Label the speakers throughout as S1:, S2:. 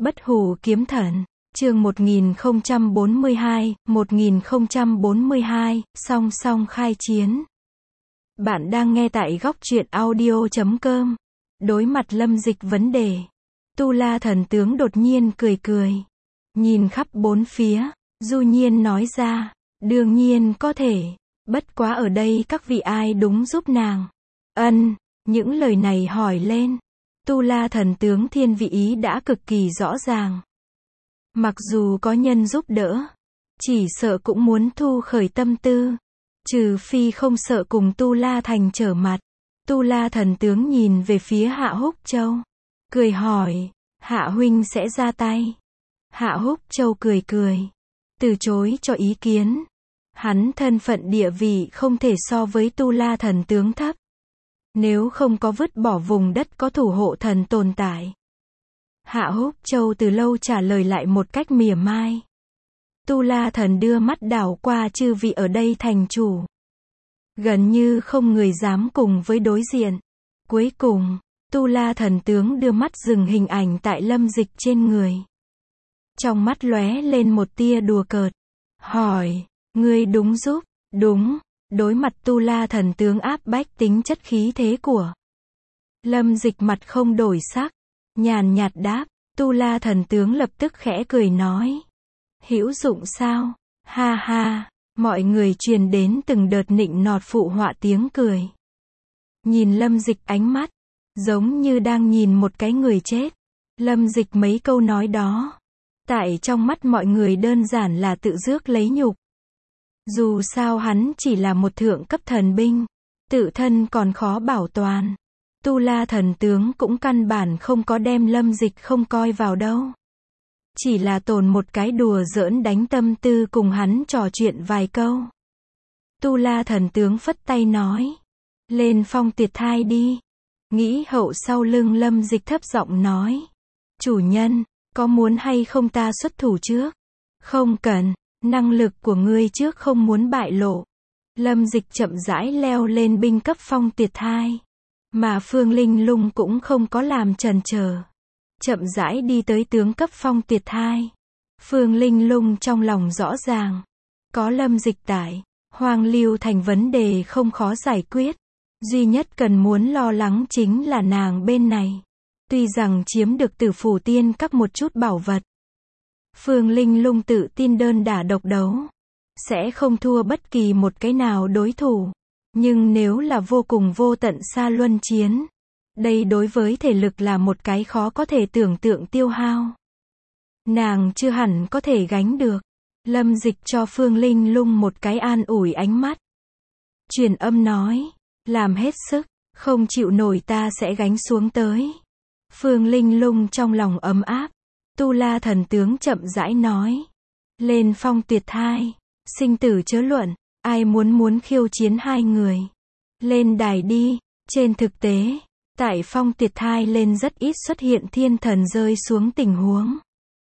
S1: Bất hủ kiếm thần, chương 1042, song song khai chiến. Bạn đang nghe tại góc truyện audio.com. Đối mặt Lâm Dịch vấn đề, Tu La thần tướng đột nhiên cười cười. Nhìn khắp bốn phía, du nhiên nói ra, đương nhiên có thể, bất quá ở đây các vị ai đúng giúp nàng. Những lời này hỏi lên, Tu La thần tướng thiên vị ý đã cực kỳ rõ ràng. Mặc dù có nhân giúp đỡ, chỉ sợ cũng muốn thu khởi tâm tư, trừ phi không sợ cùng Tu La thành trở mặt. Tu La thần tướng nhìn về phía Hạ Húc Châu, cười hỏi, Hạ huynh sẽ ra tay. Hạ Húc Châu cười cười, từ chối cho ý kiến. Hắn thân phận địa vị không thể so với Tu La thần tướng thấp. Nếu không có vứt bỏ vùng đất có thủ hộ thần tồn tại. Hạ Húc Châu từ lâu trả lời lại một cách mỉa mai. Tu La thần đưa mắt đảo qua chư vị ở đây thành chủ. Gần như không người dám cùng với đối diện. Cuối cùng, Tu La thần tướng đưa mắt dừng hình ảnh tại Lâm Dịch trên người. Trong mắt lóe lên một tia đùa cợt. Hỏi, ngươi đúng giúp? Đúng. Đối mặt Tu La thần tướng áp bách tính chất khí thế của Lâm Dịch mặt không đổi sắc, nhàn nhạt đáp. Tu La thần tướng lập tức khẽ cười nói, hữu dụng sao? Ha ha. Mọi người truyền đến từng đợt nịnh nọt phụ họa tiếng cười. Nhìn Lâm Dịch ánh mắt, giống như đang nhìn một cái người chết. Lâm Dịch mấy câu nói đó, tại trong mắt mọi người đơn giản là tự rước lấy nhục. Dù sao hắn chỉ là một thượng cấp thần binh, tự thân còn khó bảo toàn. Tu La thần tướng cũng căn bản không có đem Lâm Dịch không coi vào đâu. Chỉ là tồn một cái đùa giỡn đánh tâm tư cùng hắn trò chuyện vài câu. Tu La thần tướng phất tay nói, lên phong tiệt thai đi. Nghĩ hậu sau lưng Lâm Dịch thấp giọng nói, chủ nhân, có muốn hay không ta xuất thủ trước? Không cần, năng lực của ngươi trước không muốn bại lộ. Lâm Dịch chậm rãi leo lên binh cấp phong tiệt thai. Mà Phương Linh Lung cũng không có làm chần chờ, chậm rãi đi tới tướng cấp phong tiệt thai. Phương Linh Lung trong lòng rõ ràng, có Lâm Dịch tại, Hoang Lưu thành vấn đề không khó giải quyết. Duy nhất cần muốn lo lắng chính là nàng bên này. Tuy rằng chiếm được Tử Phủ Tiên các một chút bảo vật, Phương Linh Lung tự tin đơn đả độc đấu, sẽ không thua bất kỳ một cái nào đối thủ. Nhưng nếu là vô cùng vô tận xa luân chiến, đây đối với thể lực là một cái khó có thể tưởng tượng tiêu hao. Nàng chưa hẳn có thể gánh được. Lâm Dịch cho Phương Linh Lung một cái an ủi ánh mắt. Truyền âm nói, làm hết sức, không chịu nổi ta sẽ gánh xuống tới. Phương Linh Lung trong lòng ấm áp. Tu La thần tướng chậm rãi nói, lên phong tuyệt thai, sinh tử chớ luận. Ai muốn khiêu chiến hai người, lên đài đi. Trên thực tế, tại phong tuyệt thai lên rất ít xuất hiện thiên thần rơi xuống tình huống.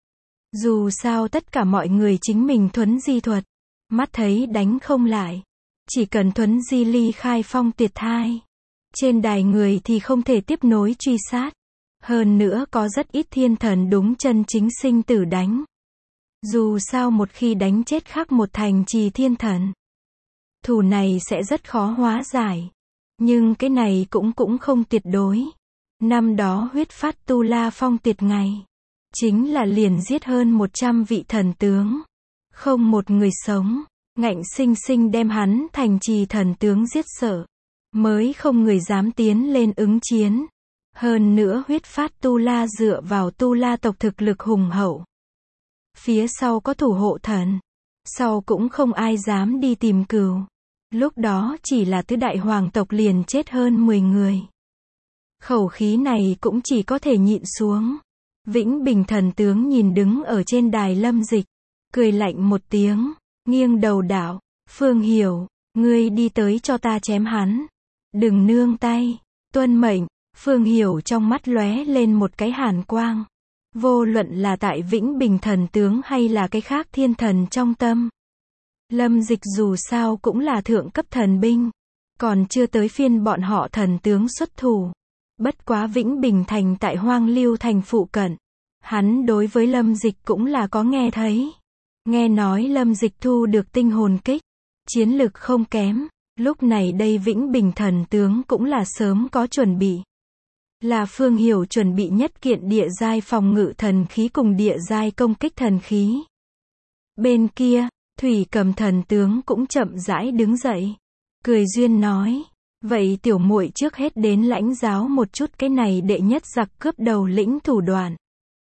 S1: Dù sao tất cả mọi người chính mình thuấn di thuật, mắt thấy đánh không lại. Chỉ cần thuấn di ly khai phong tuyệt thai, trên đài người thì không thể tiếp nối truy sát. Hơn nữa có rất ít thiên thần đúng chân chính sinh tử đánh. Dù sao một khi đánh chết khác một thành trì thiên thần, thù này sẽ rất khó hóa giải. Nhưng cái này cũng không tuyệt đối. Năm đó huyết phát Tu La phong tuyệt ngày, chính là liền giết hơn 100 vị thần tướng. Không một người sống, ngạnh sinh sinh đem hắn thành trì thần tướng giết sợ. Mới không người dám tiến lên ứng chiến. Hơn nữa huyết phát Tu La dựa vào Tu La tộc thực lực hùng hậu. Phía sau có thủ hộ thần, sau cũng không ai dám đi tìm cừu. Lúc đó chỉ là tứ đại hoàng tộc liền chết hơn 10 người. Khẩu khí này cũng chỉ có thể nhịn xuống. Vĩnh Bình thần tướng nhìn đứng ở trên đài Lâm Dịch, cười lạnh một tiếng, nghiêng đầu đạo, Phương Hiểu, ngươi đi tới cho ta chém hắn. Đừng nương tay, tuân mệnh. Phương Hiểu trong mắt lóe lên một cái hàn quang. Vô luận là tại Vĩnh Bình thần tướng hay là cái khác thiên thần trong tâm. Lâm Dịch dù sao cũng là thượng cấp thần binh, còn chưa tới phiên bọn họ thần tướng xuất thủ. Bất quá Vĩnh Bình thành tại Hoang Lưu thành phụ cận, Hắn đối với Lâm Dịch cũng là có nghe thấy. Nghe nói Lâm Dịch thu được tinh hồn kích, chiến lực không kém, lúc này đây Vĩnh Bình thần tướng cũng là sớm có chuẩn bị. Là Phương Hiểu chuẩn bị nhất kiện địa giai phòng ngự thần khí cùng địa giai công kích thần khí. Bên kia, Thủy Cầm thần tướng cũng chậm rãi đứng dậy, cười duyên nói, vậy tiểu muội trước hết đến lãnh giáo một chút cái này đệ nhất giặc cướp đầu lĩnh thủ đoạn.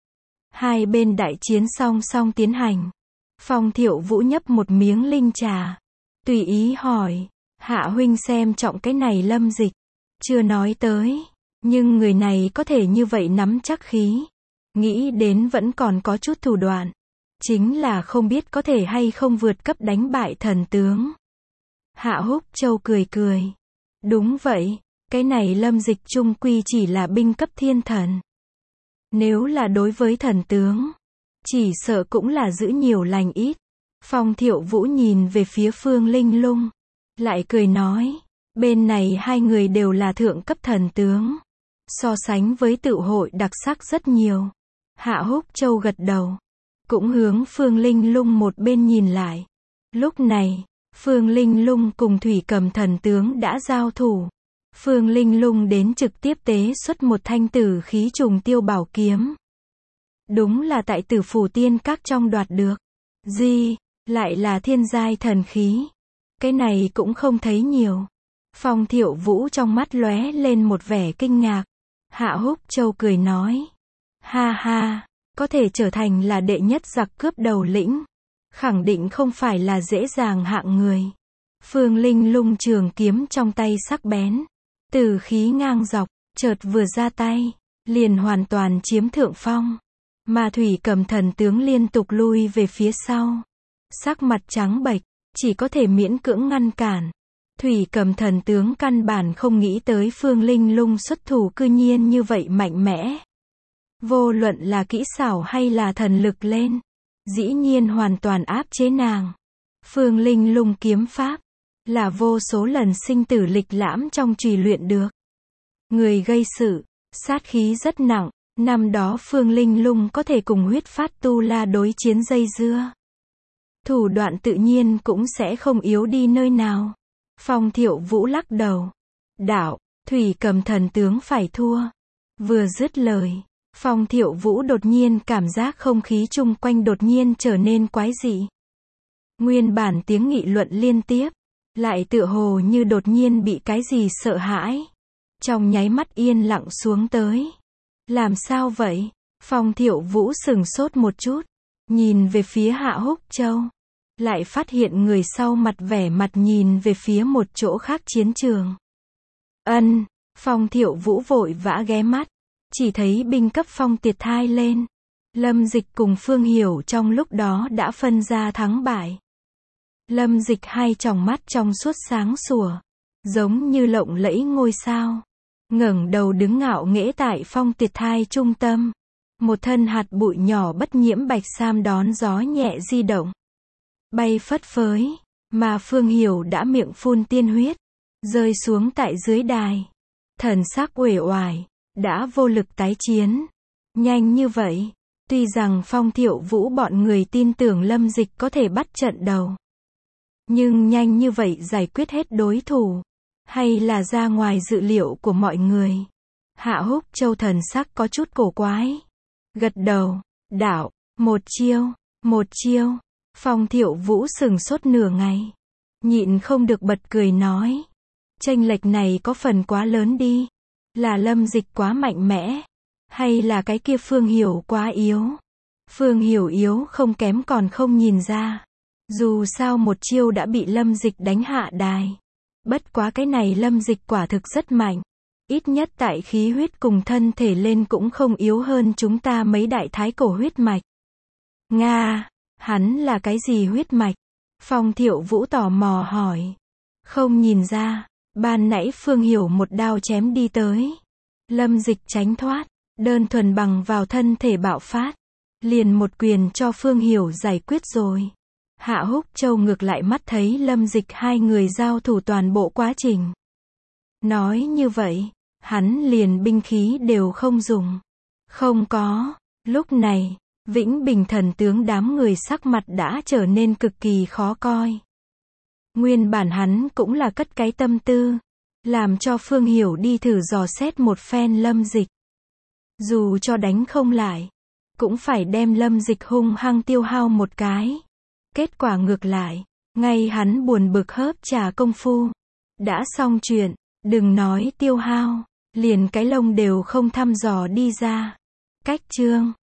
S1: Hai bên đại chiến song song tiến hành. Phong Thiệu Vũ nhấp một miếng linh trà, tùy ý hỏi, Hạ huynh xem trọng cái này Lâm Dịch, chưa nói tới, nhưng người này có thể như vậy nắm chắc khí, nghĩ đến vẫn còn có chút thủ đoạn, chính là không biết có thể hay không vượt cấp đánh bại thần tướng. Hạ Húc Châu cười cười, đúng vậy, cái này Lâm Dịch chung quy chỉ là binh cấp thiên thần. Nếu là đối với thần tướng, chỉ sợ cũng là giữ nhiều lành ít. Phong Thiệu Vũ nhìn về phía Phương Linh Lung, lại cười nói, bên này hai người đều là thượng cấp thần tướng, so sánh với tự hội đặc sắc rất nhiều. Hạ Húc Châu gật đầu, cũng hướng Phương Linh Lung một bên nhìn lại. Lúc này, Phương Linh Lung cùng Thủy Cầm thần tướng đã giao thủ. Phương Linh Lung đến trực tiếp tế xuất một thanh tử khí trùng tiêu bảo kiếm. Đúng là tại Tử Phủ Tiên Các trong đoạt được. Gì, lại là thiên giai thần khí. Cái này cũng không thấy nhiều. Phong Thiệu Vũ trong mắt lóe lên một vẻ kinh ngạc. Hạ Húc Châu cười nói, ha ha, có thể trở thành là đệ nhất giặc cướp đầu lĩnh, khẳng định không phải là dễ dàng hạng người. Phương Linh Lung trường kiếm trong tay sắc bén, tử khí ngang dọc, chợt vừa ra tay, liền hoàn toàn chiếm thượng phong. Mà Thủy Cầm thần tướng liên tục lui về phía sau, sắc mặt trắng bệch, chỉ có thể miễn cưỡng ngăn cản. Thủy Cầm thần tướng căn bản không nghĩ tới Phương Linh Lung xuất thủ cư nhiên như vậy mạnh mẽ. Vô luận là kỹ xảo hay là thần lực lên, dĩ nhiên hoàn toàn áp chế nàng. Phương Linh Lung kiếm pháp, là vô số lần sinh tử lịch lãm trong trì luyện được. Người gây sự, sát khí rất nặng, năm đó Phương Linh Lung có thể cùng huyết phát tu la đối chiến dây dưa. Thủ đoạn tự nhiên cũng sẽ không yếu đi nơi nào. Phong Thiệu Vũ lắc đầu. Đạo, Thủy Cầm thần tướng phải thua. Vừa dứt lời, Phong Thiệu Vũ đột nhiên cảm giác không khí chung quanh đột nhiên trở nên quái dị. Nguyên bản tiếng nghị luận liên tiếp, lại tựa hồ như đột nhiên bị cái gì sợ hãi. Trong nháy mắt yên lặng xuống tới. Làm sao vậy? Phong Thiệu Vũ sửng sốt một chút, nhìn về phía Hạ Húc Châu, lại phát hiện người sau mặt vẻ mặt nhìn về phía một chỗ khác chiến trường. Phong Thiệu Vũ vội vã ghé mắt, chỉ thấy binh cấp phong tiệt thai lên. Lâm Dịch cùng Phương Hiểu trong lúc đó đã phân ra thắng bại. Lâm Dịch hai tròng mắt trong suốt sáng sủa, giống như lộng lẫy ngôi sao, ngẩng đầu đứng ngạo nghễ tại phong tiệt thai trung tâm. Một thân hạt bụi nhỏ bất nhiễm bạch sam đón gió nhẹ di động, bay phất phới, mà Phương Hiểu đã miệng phun tiên huyết, rơi xuống tại dưới đài. Thần sắc uể oải, đã vô lực tái chiến. Nhanh như vậy, tuy rằng Phong Thiệu Vũ bọn người tin tưởng Lâm Dịch có thể bắt trận đầu, nhưng nhanh như vậy giải quyết hết đối thủ, hay là ra ngoài dự liệu của mọi người. Hạ Húc Châu thần sắc có chút cổ quái, gật đầu, đạo, một chiêu. Phong Thiệu Vũ sửng sốt nửa ngày, nhịn không được bật cười nói, chênh lệch này có phần quá lớn đi, là Lâm Dịch quá mạnh mẽ, hay là cái kia Phương Hiểu quá yếu. Phương Hiểu yếu không kém còn không nhìn ra, dù sao một chiêu đã bị Lâm Dịch đánh hạ đài. Bất quá cái này Lâm Dịch quả thực rất mạnh, ít nhất tại khí huyết cùng thân thể lên cũng không yếu hơn chúng ta mấy đại thái cổ huyết mạch. Nga, hắn là cái gì huyết mạch? Phong Thiệu Vũ tò mò hỏi. Không nhìn ra, ban nãy Phương Hiểu một đao chém đi tới. Lâm Dịch tránh thoát, đơn thuần bằng vào thân thể bạo phát, liền một quyền cho Phương Hiểu giải quyết rồi. Hạ Húc Châu ngược lại mắt thấy Lâm Dịch hai người giao thủ toàn bộ quá trình. Nói như vậy, hắn liền binh khí đều không dùng. Không có, Lúc này, Vĩnh Bình thần tướng đám người sắc mặt đã trở nên cực kỳ khó coi. Nguyên bản hắn cũng là cất cái tâm tư, làm cho Phương Hiểu đi thử dò xét một phen Lâm Dịch. Dù cho đánh không lại, cũng phải đem Lâm Dịch hung hăng tiêu hao một cái. Kết quả ngược lại, ngay hắn buồn bực hớp trà công phu, đã xong chuyện, đừng nói tiêu hao, liền cái lông đều không thăm dò đi ra. Cách chương